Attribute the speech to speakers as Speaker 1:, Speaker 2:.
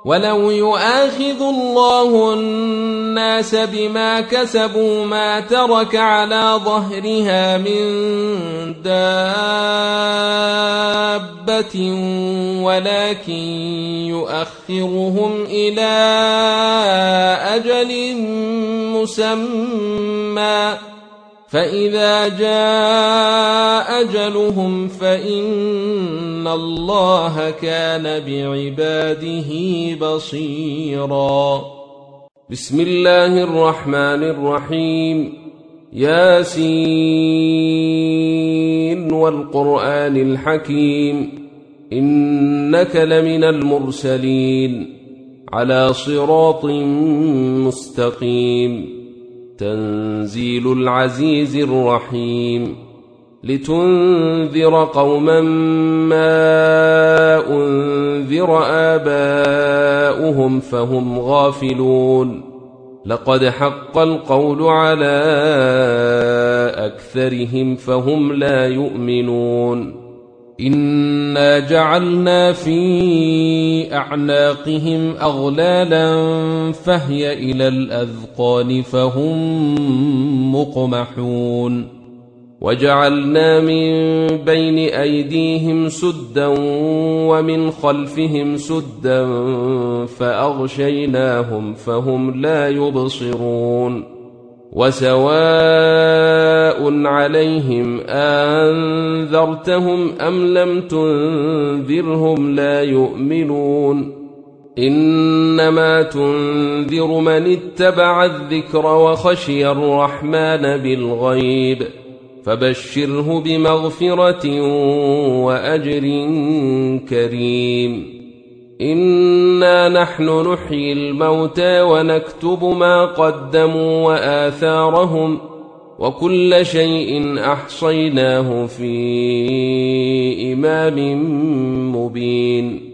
Speaker 1: ولو يؤاخذ الله الناس بما كسبوا ما ترك على ظهرها من دابة ولكن يؤخرهم إلى أجل مسمى فإذا جاء أجلهم فإن الله كان بعباده بصيرا. بسم الله الرحمن الرحيم. ياسين والقرآن الحكيم إنك لمن المرسلين على صراط مستقيم. تنزيل العزيز الرحيم. لتنذر قوما ما أنذر آباؤهم فهم غافلون. لقد حق القول على أكثرهم فهم لا يؤمنون. إنا جعلنا في أعناقهم أغلالا فهي إلى الأذقان فهم مقمحون. وجعلنا من بين أيديهم سدا ومن خلفهم سدا فأغشيناهم فهم لا يبصرون. وسواء عليهم أنذرتهم أم لم تنذرهم لا يؤمنون. إنما تنذر من اتبع الذكر وخشي الرحمن بالغيب فبشره بمغفرة وأجر كريم. إنا نحن نحيي الموتى ونكتب ما قدموا وآثارهم وكل شيء أحصيناه في إمام مبين.